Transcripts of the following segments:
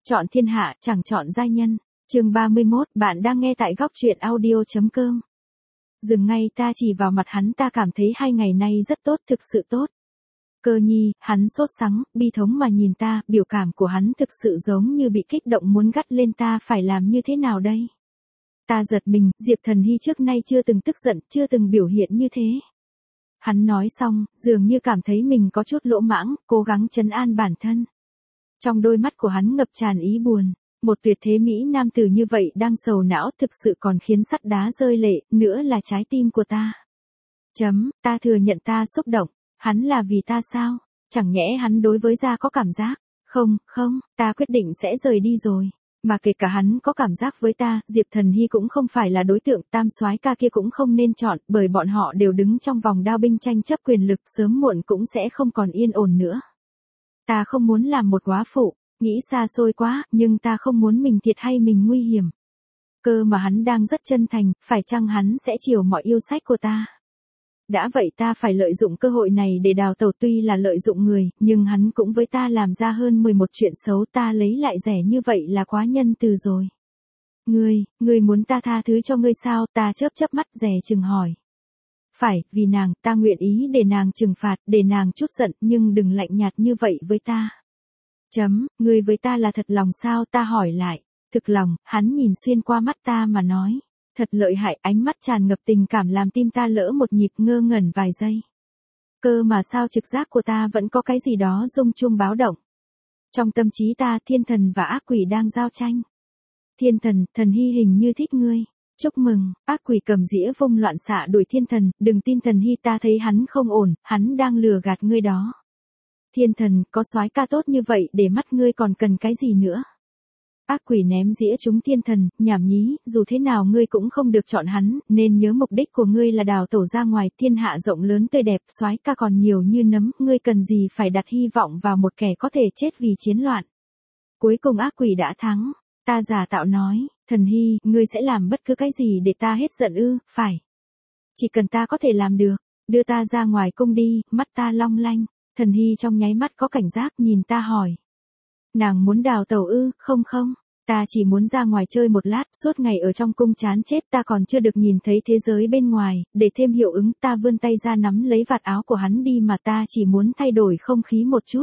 Chọn thiên hạ, chẳng chọn giai nhân. Chương 31, bạn đang nghe tại góc truyện audio.com. Dừng ngay, ta chỉ vào mặt hắn, ta cảm thấy 2 ngày nay rất tốt, thực sự tốt. Cơ nhi, hắn sốt sắng, bi thống mà nhìn ta, biểu cảm của hắn thực sự giống như bị kích động muốn gắt lên, ta phải làm như thế nào đây? Ta giật mình, Diệp Thần Hy trước nay chưa từng tức giận, chưa từng biểu hiện như thế. Hắn nói xong, dường như cảm thấy mình có chút lỗ mãng, cố gắng trấn an bản thân. Trong đôi mắt của hắn ngập tràn ý buồn, một tuyệt thế mỹ nam tử như vậy đang sầu não thực sự còn khiến sắt đá rơi lệ, nữa là trái tim của ta. Ta thừa nhận ta xúc động, hắn là vì ta sao? Chẳng nhẽ hắn đối với Gia có cảm giác? Không, ta quyết định sẽ rời đi rồi. Mà kể cả hắn có cảm giác với ta, Diệp Thần Hy cũng không phải là đối tượng, tam soái ca kia cũng không nên chọn, bởi bọn họ đều đứng trong vòng đao binh tranh chấp quyền lực, sớm muộn cũng sẽ không còn yên ổn nữa. Ta không muốn làm một góa phụ, nghĩ xa xôi quá, nhưng ta không muốn mình thiệt hay mình nguy hiểm. Cơ mà hắn đang rất chân thành, phải chăng hắn sẽ chiều mọi yêu sách của ta? Đã vậy ta phải lợi dụng cơ hội này để đào tẩu, tuy là lợi dụng người, nhưng hắn cũng với ta làm ra hơn 11 chuyện xấu, ta lấy lại rẻ như vậy là quá nhân từ rồi. Ngươi muốn ta tha thứ cho ngươi sao? Ta chớp mắt dè chừng hỏi. Phải, vì nàng, ta nguyện ý để nàng trừng phạt, để nàng chút giận, nhưng đừng lạnh nhạt như vậy với ta. Ngươi với ta là thật lòng sao? Ta hỏi lại. Thực lòng, hắn nhìn xuyên qua mắt ta mà nói. Thật lợi hại, ánh mắt tràn ngập tình cảm làm tim ta lỡ một nhịp, ngơ ngẩn vài giây. Cơ mà sao trực giác của ta vẫn có cái gì đó rung chuông báo động. Trong tâm trí ta, thiên thần và ác quỷ đang giao tranh. Thiên thần, Thần Hy hình như thích ngươi. Chúc mừng, ác quỷ cầm dĩa vung loạn xạ đuổi thiên thần, đừng tin Thần Hy, ta thấy hắn không ổn, hắn đang lừa gạt ngươi đó. Thiên thần, có soái ca tốt như vậy, để mắt ngươi còn cần cái gì nữa? Ác quỷ ném dĩa trúng thiên thần, nhảm nhí, dù thế nào ngươi cũng không được chọn hắn, nên nhớ mục đích của ngươi là đào tẩu ra ngoài, thiên hạ rộng lớn tươi đẹp, soái ca còn nhiều như nấm, ngươi cần gì phải đặt hy vọng vào một kẻ có thể chết vì chiến loạn. Cuối cùng ác quỷ đã thắng, ta giả tạo nói, Thần Hy, ngươi sẽ làm bất cứ cái gì để ta hết giận ư? Phải. Chỉ cần ta có thể làm được, đưa ta ra ngoài cung đi, mắt ta long lanh, Thần Hy trong nháy mắt có cảnh giác nhìn ta hỏi. Nàng muốn đào tẩu ư? Không, ta chỉ muốn ra ngoài chơi một lát, suốt ngày ở trong cung chán chết, ta còn chưa được nhìn thấy thế giới bên ngoài, để thêm hiệu ứng, ta vươn tay ra nắm lấy vạt áo của hắn đi, mà ta chỉ muốn thay đổi không khí một chút.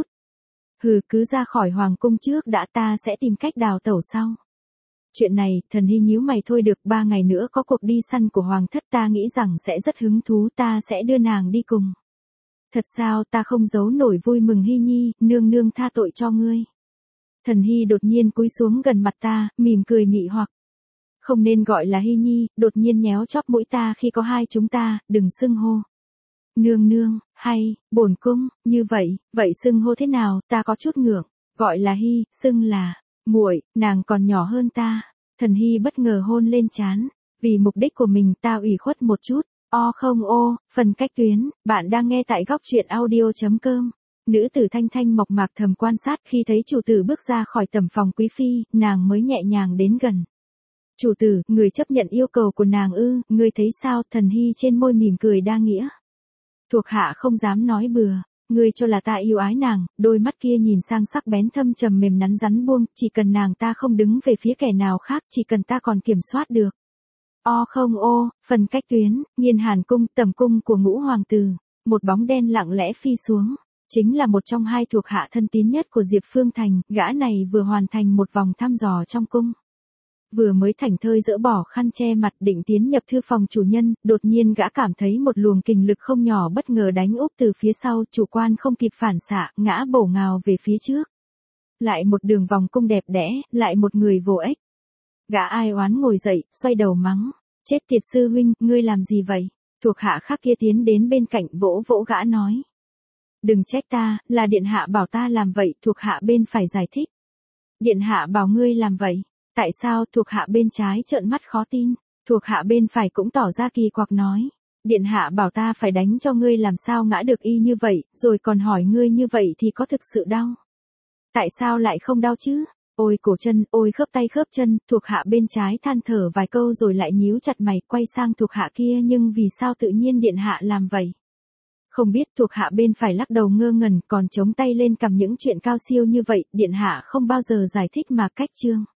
Cứ ra khỏi hoàng cung trước đã, ta sẽ tìm cách đào tẩu sau. Chuyện này, Thần Hy nhíu mày, thôi được, 3 ngày nữa có cuộc đi săn của hoàng thất, ta nghĩ rằng sẽ rất hứng thú, ta sẽ đưa nàng đi cùng. Thật sao? Ta không giấu nổi vui mừng. Hy nhi, nương tha tội cho ngươi. Thần Hy đột nhiên cúi xuống gần mặt ta, mỉm cười mị hoặc. Không nên gọi là Hy nhi, đột nhiên nhéo chóp mũi ta, khi có hai chúng ta, đừng xưng hô. Nương, hay, bổn cung, như vậy xưng hô thế nào? Ta có chút ngượng, gọi là Hy, xưng là muội, nàng còn nhỏ hơn ta. Thần Hy bất ngờ hôn lên trán, vì mục đích của mình ta ủy khuất một chút. Phần cách tuyến, bạn đang nghe tại góc truyện audio.com. Nữ tử thanh thanh mộc mạc thầm quan sát, khi thấy chủ tử bước ra khỏi tầm phòng quý phi, nàng mới nhẹ nhàng đến gần. Chủ tử, người chấp nhận yêu cầu của nàng ư? Ngươi thấy sao? Thần Hy trên môi mỉm cười đa nghĩa. Thuộc hạ không dám nói bừa, ngươi cho là ta yêu ái nàng? Đôi mắt kia nhìn sang sắc bén thâm trầm mềm nắn rắn buông, chỉ cần nàng ta không đứng về phía kẻ nào khác, chỉ cần ta còn kiểm soát được. Phần cách tuyến, Nghiên Hàn cung, tầm cung của Ngũ hoàng tử, một bóng đen lặng lẽ phi xuống. Chính là một trong hai thuộc hạ thân tín nhất của Diệp Phương Thành, gã này vừa hoàn thành một vòng thăm dò trong cung. Vừa mới thảnh thơi dỡ bỏ khăn che mặt định tiến nhập thư phòng chủ nhân, đột nhiên gã cảm thấy một luồng kình lực không nhỏ bất ngờ đánh úp từ phía sau, chủ quan không kịp phản xạ, ngã bổ ngào về phía trước. Lại một đường vòng cung đẹp đẽ, lại một người vô ích. Gã ai oán ngồi dậy, xoay đầu mắng. Chết tiệt sư huynh, ngươi làm gì vậy? Thuộc hạ khác kia tiến đến bên cạnh vỗ vỗ gã nói. Đừng trách ta, là điện hạ bảo ta làm vậy. Thuộc hạ bên phải giải thích. Điện hạ bảo ngươi làm vậy? Tại sao? Thuộc hạ bên trái trợn mắt khó tin. Thuộc hạ bên phải cũng tỏ ra kỳ quặc nói. Điện hạ bảo ta phải đánh cho ngươi, làm sao ngã được y như vậy, rồi còn hỏi ngươi như vậy thì có thực sự đau? Tại sao lại không đau chứ? Ôi cổ chân, ôi khớp tay khớp chân. Thuộc hạ bên trái than thở vài câu rồi lại nhíu chặt mày, quay sang thuộc hạ kia, nhưng vì sao tự nhiên điện hạ làm vậy? Không biết thuộc hạ bên phải lắc đầu ngơ ngẩn, còn chống tay lên cầm những chuyện cao siêu như vậy, điện hạ không bao giờ giải thích mà cách trương.